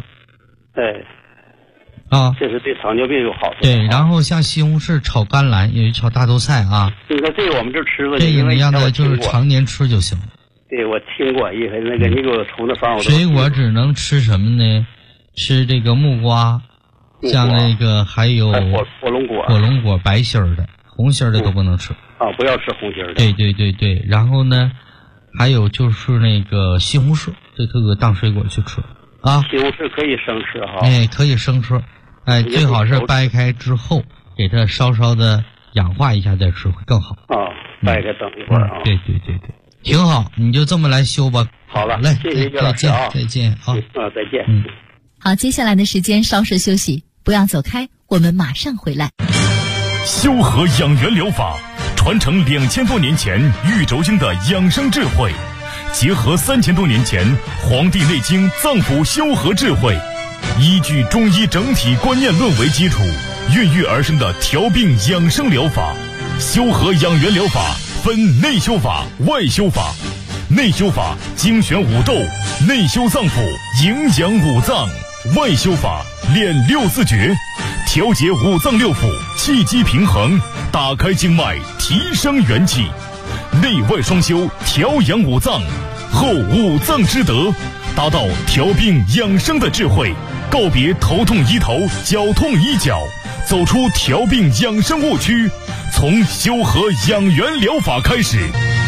这是对糖尿病有好处。 对，然后像西红柿炒甘蓝，也炒大豆菜啊。 这个我们这吃的。 这个你让他就是常年吃就行。 对，我听过一回那个你给我从那方。 水果只能吃什么呢？吃这个木瓜，像那个还有火龙果白心儿的红心的都不能吃。 不要吃红心的。 对。然后呢，还有就是那个西红柿，这个当水果去吃啊。 西红柿可以生吃哈。 可以生吃，最好是掰开之后给它稍稍的氧化一下再吃会更好。 掰开等一会儿啊。 对，挺好，你就这么来修吧。 好了， 来， 谢谢岳老师啊， 再见啊。 再见。 好，接下来的时间稍事休息，不要走开，我们马上回来。 修和养元疗法传承2000多年前玉轴经的养生智慧，结合3000多年前《黄帝内经》脏腑修和智慧，依据中医整体观念论为基础，孕育而生的调病养生疗法。修和养元疗法分内修法、外修法。内修法精选五斗，内修脏腑，营养五脏；外修法练六字诀，调节五脏六腑，气机平衡，打开经脉，提升元气。内外双修，调养五脏，后五脏之德，达到调病养生的智慧，告别头痛医头，脚痛医脚，走出调病养生误区，从修和养元疗法开始。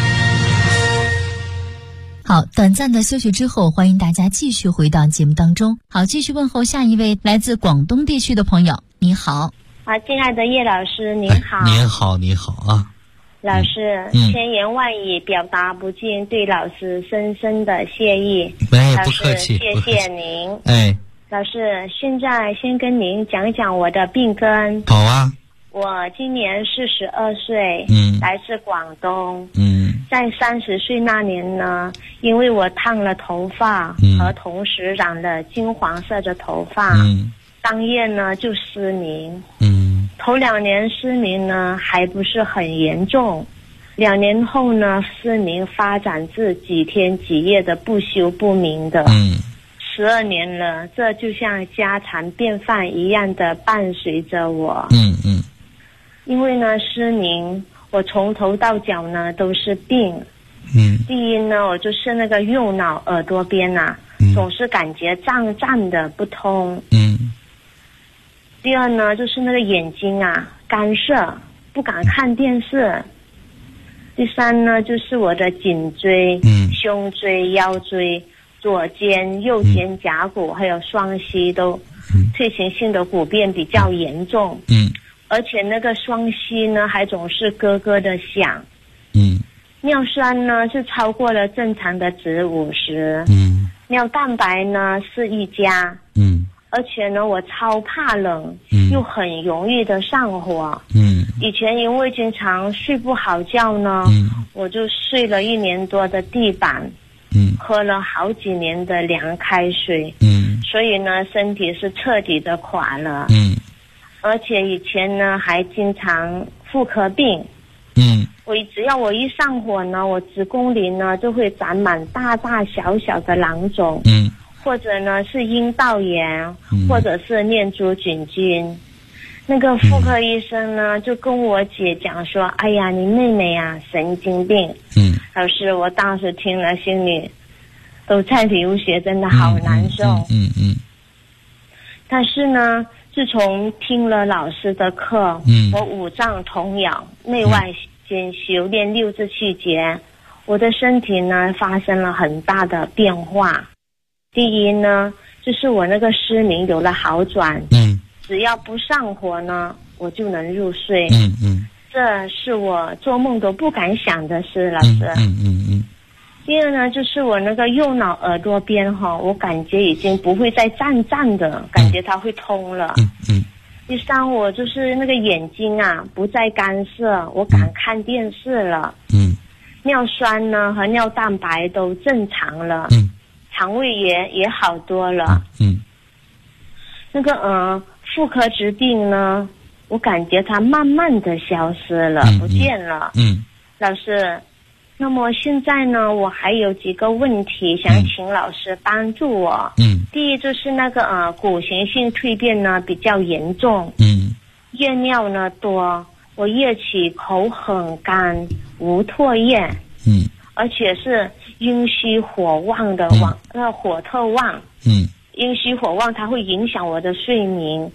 好，短暂的休息之后，欢迎大家继续回到节目当中。好，继续问候下一位来自广东地区的朋友，你好。 亲爱的叶老师，您好。 你好啊。 老师，千言万语表达不尽对老师深深的谢意。 不客气， 谢谢您。老师，现在先跟您讲讲我的病根。 好啊。 我今年42岁，来自广东。在30岁那年呢，因为我烫了头发，和同时染了金黄色的头发，当夜呢就失明。头2年失明呢还不是很严重，2年后呢失明发展至几天几夜的不休不明的。12年了，这就像家常便饭一样的伴随着我。因为呢失明，我从头到脚呢都是病。第一呢，我就是那个右脑耳朵边总是感觉胀胀的不通。第二呢，就是那个眼睛干涩，不敢看电视。第三呢，就是我的颈椎、胸椎、腰椎、左肩、右肩胛骨还有双膝都退行性的骨变比较严重。而且那个双膝呢还总是咯咯的响。尿酸呢是超过了正常的值50。尿蛋白呢是1加。而且呢我超怕冷，又很容易的上火。以前因为经常睡不好觉呢，我就睡了1年多的地板，喝了好几年的凉开水。所以呢身体是彻底的垮了。而且以前呢还经常妇科病。只要我一上火呢，我子宫里呢就会长满大大小小的囊肿。或者呢是阴道炎，或者是念珠菌菌。那个妇科医生呢就跟我姐讲说，哎呀你妹妹神经病。老师，我当时听了心里都在流血，真的好难受。但是呢自从听了老师的课，我五脏同养，内外兼修，练6字气节，我的身体呢发生了很大的变化。第一呢，就是我那个失明有了好转。只要不上火呢，我就能入睡。这是我做梦都不敢想的事，老师。第二呢，就是我那个右脑耳朵边我感觉已经不会再胀的，感觉它会通了。第三，我就是那个眼睛不再干涩，我敢看电视了。尿酸呢和尿蛋白都正常了。肠胃也好多了。那个妇科疾病呢，我感觉它慢慢的消失了，不见了。老师，那么现在呢我还有几个问题想请老师帮助我。第一就是那个骨型性蜕变呢比较严重。夜尿呢多，我夜起口很干，无唾液。而且是阴虚火旺的火特旺。阴虚火旺它会影响我的睡眠。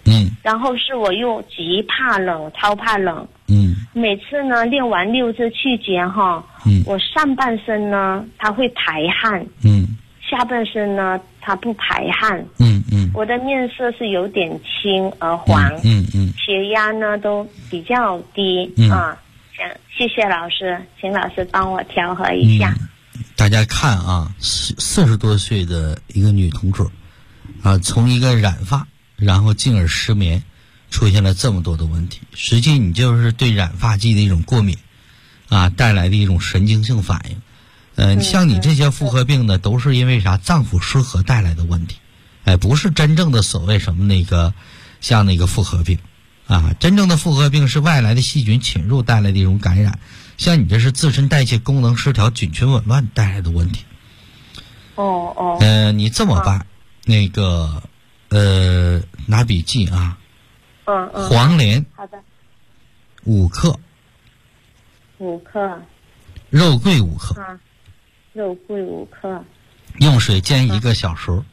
然后是我又极怕冷，超怕冷。每次呢练完6字气节哈，我上半身呢它会排汗，下半身呢它不排汗，我的面色是有点青而黄，血压呢都比较低啊。谢谢老师，请老师帮我调和一下。 大家看啊，40多岁的一个女同志啊，从一个染发，然后进而失眠，出现了这么多的问题。实际你就是对染发剂的一种过敏啊带来的一种神经性反应。像你这些妇科病呢，都是因为啥？脏腑失和带来的问题，不是真正的所谓什么像那个妇科病啊。真正的妇科病是外来的细菌侵入带来的一种感染，像你这是自身代谢功能失调、菌群紊乱带来的问题。你这么办，那个拿笔记啊。黄连好的 5克 ，5克， 肉桂5克， 肉桂5克， 用水煎1个小时，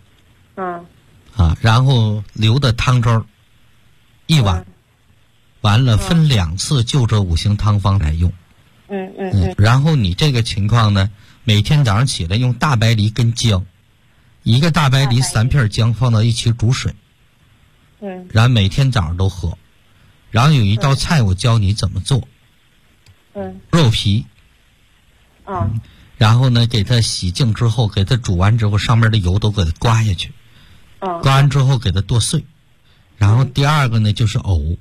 然后留的汤汁1碗，完了分2次就这5行汤方来用。然后你这个情况呢，每天早上起来用大白梨跟姜，1个大白梨3片姜放到一起煮水，然后每天早上都喝。然后有一道菜我教你怎么做，肉皮，然后呢给它洗净之后，给它煮完之后上面的油都给它刮下去，刮完之后给它剁碎。然后第二个呢就是藕，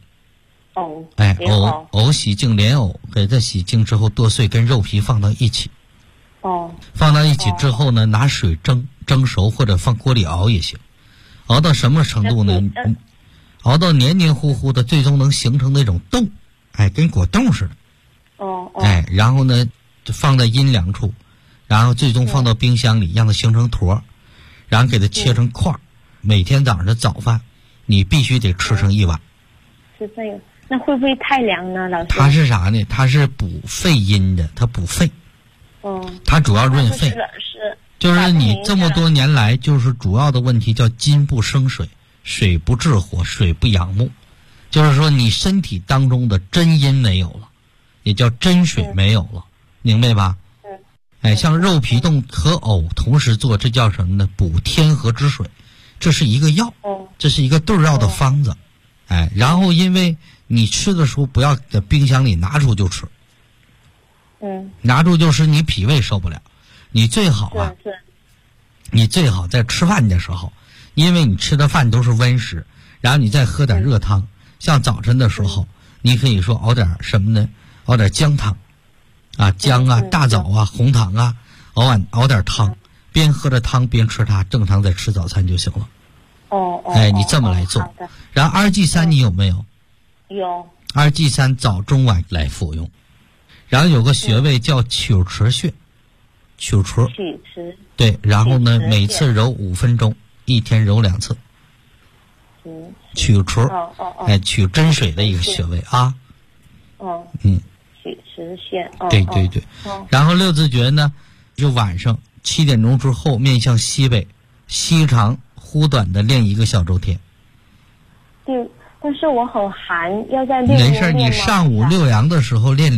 藕洗净莲藕，给它洗净之后剁碎，跟肉皮放到一起，放到一起之后呢，拿水蒸熟或者放锅里熬也行。熬到什么程度呢？熬到黏黏糊糊的，最终能形成那种冻，跟果冻似的。然后呢就放在阴凉处，然后最终放到冰箱里，让它形成坨，然后给它切成块。每天早上的早饭你必须得吃上1碗。 是这个，那会不会太凉呢，老师？ 它是啥呢？它是补肺阴的，它补肺。它主要润肺。就是你这么多年来，就是主要的问题叫金不生水，水不治火，水不养木。就是说你身体当中的真阴没有了，也叫真水没有了，明白吧？像肉皮冻和藕同时做，这叫什么呢？补天河之水，这是一个药，这是一个对药的方子。然后因为你吃的时候不要在冰箱里拿出就吃，拿出就吃，你脾胃受不了。你最好你最好在吃饭的时候，因为你吃的饭都是温食，然后你再喝点热汤。像早晨的时候，你可以说熬点什么呢？熬点姜汤姜啊、大枣啊、红糖啊，熬点汤，边喝着汤边吃它，正常再吃早餐就行了。你这么来做。然后2G3你有没有？ 有。 2G3早中晚来服用。然后有个穴位叫曲池穴，曲池，对，然后呢每次揉5分钟，1天揉2次。曲池，取真水的一个穴位啊。 曲池穴。 对。然后6字诀呢，就晚上7点钟之后面向西北，吸长呼短的练1个小周天。 对，但是我很寒，要在练。 没事，你上午6阳的时候练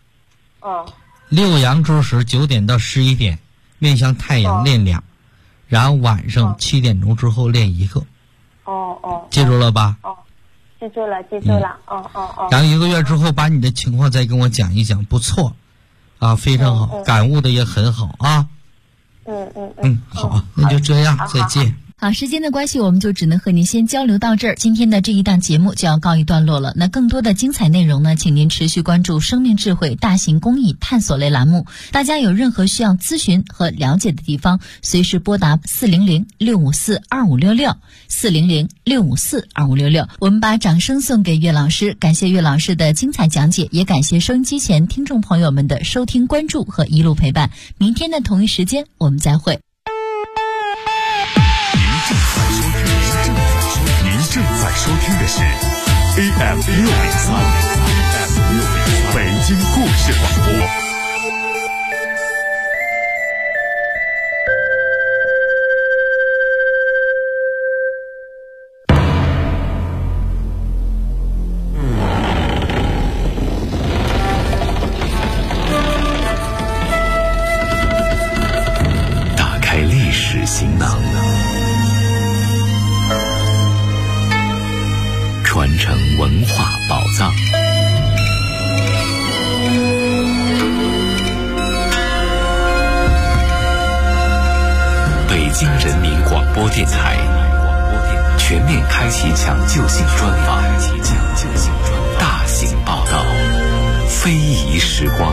2。6阳之时9点到11点面向太阳练2，然后晚上7点钟之后练1个。记住了吧？ 记住了。 然后1个月之后把你的情况再跟我讲一讲，不错非常好，感悟的也很好啊。好，那就这样，再见。 好，时间的关系，我们就只能和您先交流到这儿。今天的这一档节目就要告一段落了。那更多的精彩内容呢，请您持续关注生命智慧大型公益探索类栏目。大家有任何需要咨询和了解的地方，随时拨打400-654-2566 400-654-2566。我们把掌声送给岳老师，感谢岳老师的精彩讲解，也感谢收音机前听众朋友们的收听关注和一路陪伴。明天的同一时间我们再会。 正在收听的是 AM 603北京故事广播。 京城文化宝藏。北京人民广播电台全面开启抢救性专访，大型报道，非遗时光。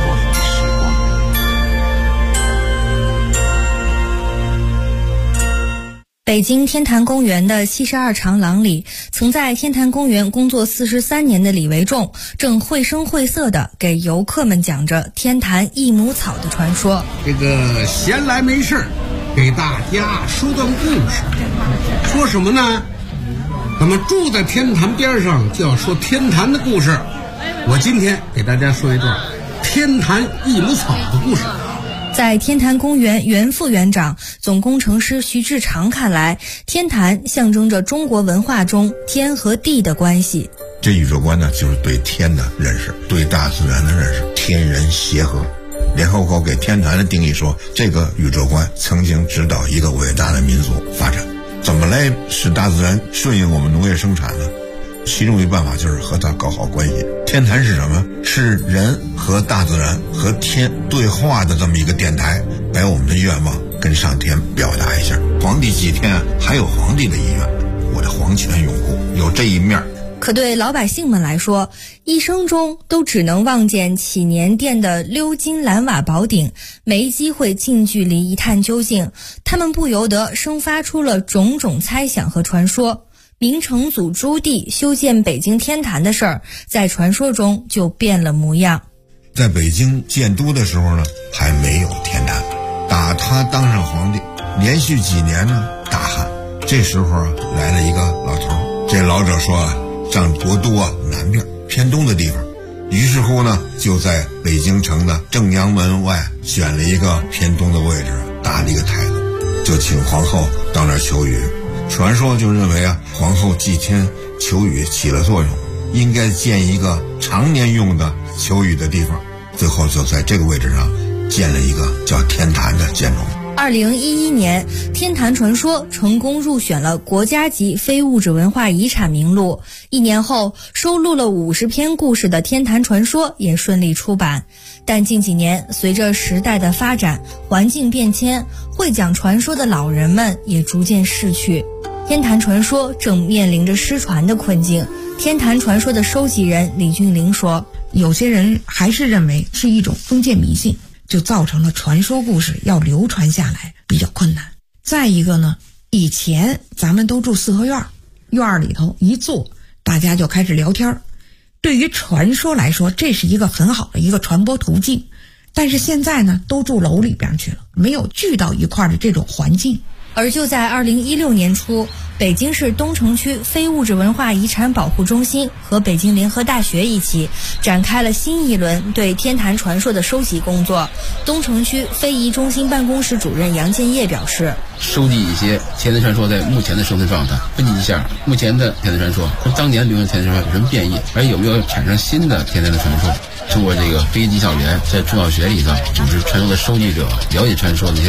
北京天坛公园的72长廊里，曾在天坛公园工作43年的李维仲，正绘声绘色地给游客们讲着天坛益母草的传说。 这个闲来没事给大家说段故事。说什么呢？咱们住在天坛边上，就要说天坛的故事。我今天给大家说一段天坛益母草的故事。 在天坛公园原副园长、总工程师徐志长看来，天坛象征着中国文化中天和地的关系。 这宇宙观呢，就是对天的认识，对大自然的认识，天人协和。联合国给天坛的定义说，这个宇宙观曾经指导一个伟大的民族发展。怎么来使大自然顺应我们农业生产呢？其中一个办法就是和它搞好关系。天坛是什么？是人和大自然和天对话的这么一个电台，把我们的愿望跟上天表达一下。皇帝祭天还有皇帝的意愿，我的皇权拥护有这一面。 可对老百姓们来说，一生中都只能望见祈年殿的鎏金蓝瓦宝顶，没机会近距离一探究竟，他们不由得生发出了种种猜想和传说。明成祖朱棣修建北京天坛的事儿，在传说中就变了模样。 在北京建都的时候呢，还没有天坛。打他当上皇帝，连续几年呢大旱。这时候啊，来了一个老头，这老者说啊，上国都啊南边偏东的地方。于是乎呢，就在北京城的正阳门外选了一个偏东的位置，搭了一个台子，就请皇后到那儿求雨。传说就认为啊，皇后祭天求雨起了作用，应该建一个常年用的求雨的地方。最后就在这个位置上建了一个叫天坛的建筑。 2011年，天坛传说成功入选了国家级非物质文化遗产名录。1年后，收录了50篇故事的天坛传说也顺利出版。但近几年，随着时代的发展，环境变迁，会讲传说的老人们也逐渐逝去。天坛传说正面临着失传的困境。天坛传说的收集人李俊玲说， 有些人还是认为是一种封建迷信，就造成了传说故事要流传下来比较困难。再一个呢，以前咱们都住四合院，院里头一坐，大家就开始聊天。对于传说来说，这是一个很好的一个传播途径。但是现在呢，都住楼里边去了，没有聚到一块的这种环境。 而就在2016年初，北京市东城区非物质文化遗产保护中心和北京联合大学一起展开了新一轮对天坛传说的收集工作。东城区非遗中心办公室主任杨建业表示， 收集一些天坛传说在目前的生存状态，分析一下目前的天坛传说和当年流行天坛传说有什么变异，而有没有产生新的天坛的传说。通过这个非遗技校园，在中小学里头组织传说的收集者，了解传说的一些